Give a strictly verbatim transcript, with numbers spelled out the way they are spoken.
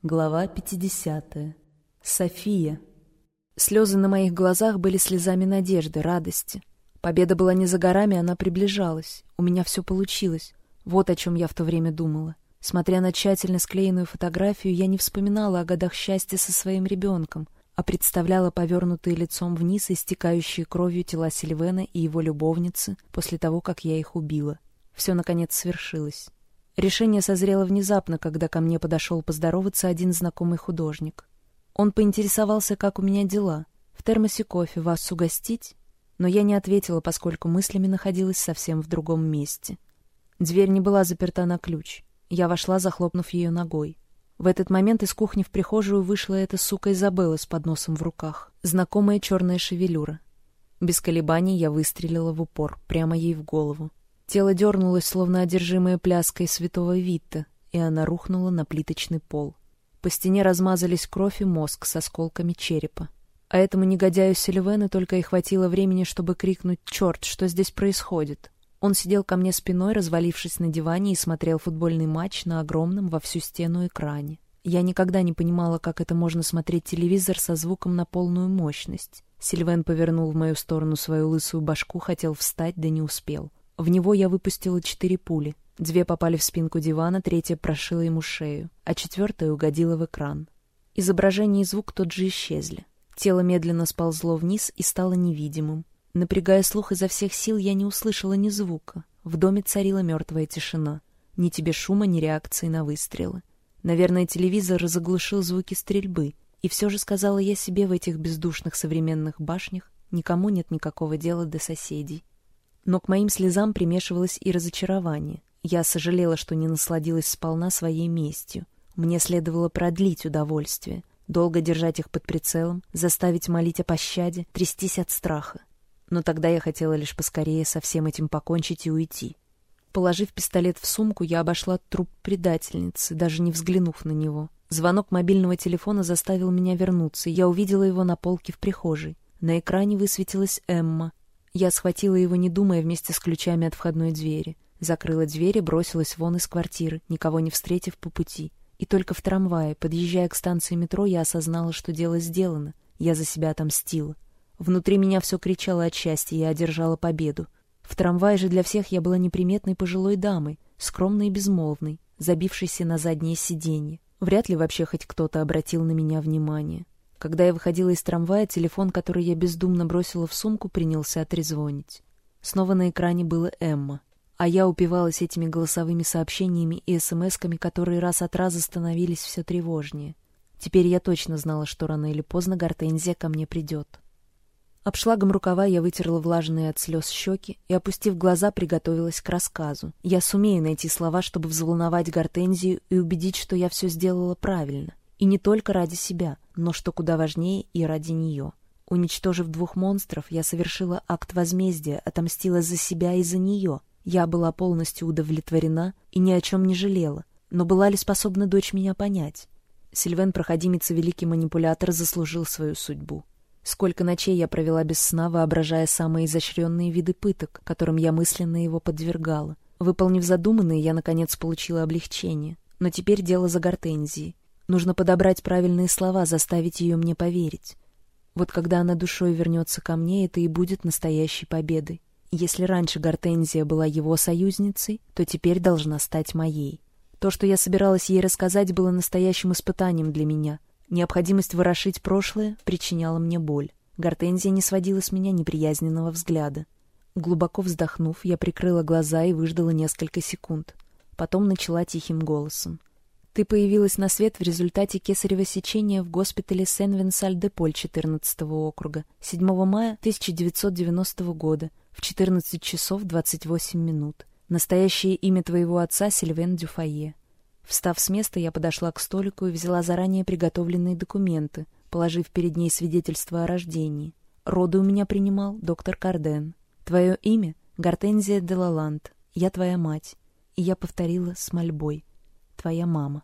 Глава пятидесятая. София. Слезы на моих глазах были слезами надежды, радости. Победа была не за горами, она приближалась. У меня все получилось. Вот о чем я в то время думала. Смотря на тщательно склеенную фотографию, я не вспоминала о годах счастья со своим ребенком, а представляла повернутые лицом вниз и истекающие кровью тела Сильвена и его любовницы после того, как я их убила. Все, наконец, свершилось. Решение созрело внезапно, когда ко мне подошел поздороваться один знакомый художник. Он поинтересовался, как у меня дела. В термосе кофе, вас угостить? Но я не ответила, поскольку мыслями находилась совсем в другом месте. Дверь не была заперта на ключ. Я вошла, захлопнув ее ногой. В этот момент из кухни в прихожую вышла эта сука Изабелла с подносом в руках. Знакомая черная шевелюра. Без колебаний я выстрелила в упор, прямо ей в голову. Тело дернулось, словно одержимое пляской святого Витта, и она рухнула на плиточный пол. По стене размазались кровь и мозг с осколками черепа. А этому негодяю Сильвену только и хватило времени, чтобы крикнуть «Черт, что здесь происходит?». Он сидел ко мне спиной, развалившись на диване, и смотрел футбольный матч на огромном во всю стену экране. Я никогда не понимала, как это можно смотреть телевизор со звуком на полную мощность. Сильвен повернул в мою сторону свою лысую башку, хотел встать, да не успел. В него я выпустила четыре пули. Две попали в спинку дивана, третья прошила ему шею, а четвертая угодила в экран. Изображение и звук тут же исчезли. Тело медленно сползло вниз и стало невидимым. Напрягая слух изо всех сил, я не услышала ни звука. В доме царила мертвая тишина. Ни тебе шума, ни реакции на выстрелы. Наверное, телевизор заглушил звуки стрельбы. И все же, сказала я себе, в этих бездушных современных башнях никому нет никакого дела до соседей. Но к моим слезам примешивалось и разочарование. Я сожалела, что не насладилась сполна своей местью. Мне следовало продлить удовольствие, долго держать их под прицелом, заставить молить о пощаде, трястись от страха. Но тогда я хотела лишь поскорее со всем этим покончить и уйти. Положив пистолет в сумку, я обошла труп предательницы, даже не взглянув на него. Звонок мобильного телефона заставил меня вернуться, и я увидела его на полке в прихожей. На экране высветилась Эмма. Я схватила его, не думая, вместе с ключами от входной двери. Закрыла дверь и бросилась вон из квартиры, никого не встретив по пути. И только в трамвае, подъезжая к станции метро, я осознала, что дело сделано. Я за себя отомстила. Внутри меня все кричало от счастья, я одержала победу. В трамвае же для всех я была неприметной пожилой дамой, скромной и безмолвной, забившейся на заднее сиденье. Вряд ли вообще хоть кто-то обратил на меня внимание. Когда я выходила из трамвая, телефон, который я бездумно бросила в сумку, принялся отрезвонить. Снова на экране была Эмма. А я упивалась этими голосовыми сообщениями и смс-ками, которые раз от раза становились все тревожнее. Теперь я точно знала, что рано или поздно Гортензия ко мне придет. Обшлагом рукава я вытерла влажные от слез щеки и, опустив глаза, приготовилась к рассказу. Я сумею найти слова, чтобы взволновать Гортензию и убедить, что я все сделала правильно. И не только ради себя, но, что куда важнее, и ради нее. Уничтожив двух монстров, я совершила акт возмездия, отомстила за себя и за нее. Я была полностью удовлетворена и ни о чем не жалела. Но была ли способна дочь меня понять? Сильвен, проходимец и великий манипулятор, заслужил свою судьбу. Сколько ночей я провела без сна, воображая самые изощренные виды пыток, которым я мысленно его подвергала. Выполнив задуманное, я, наконец, получила облегчение. Но теперь дело за Гортензией. Нужно подобрать правильные слова, заставить ее мне поверить. Вот когда она душой вернется ко мне, это и будет настоящей победой. Если раньше Гортензия была его союзницей, то теперь должна стать моей. То, что я собиралась ей рассказать, было настоящим испытанием для меня. Необходимость ворошить прошлое причиняла мне боль. Гортензия не сводила с меня неприязненного взгляда. Глубоко вздохнув, я прикрыла глаза и выждала несколько секунд. Потом начала тихим голосом. Ты появилась на свет в результате кесарево сечения в госпитале Сен-Венсаль-де-Поль четырнадцатого округа седьмого мая тысяча девятьсот девяностого года в четырнадцать часов двадцать восемь минут. Настоящее имя твоего отца Сильвен Дюфае. Встав с места, я подошла к столику и взяла заранее приготовленные документы, положив перед ней свидетельство о рождении. Роды у меня принимал доктор Карден. Твое имя — Гортензия де Лаланд. Я твоя мать. И я повторила с мольбой. Твоя мама.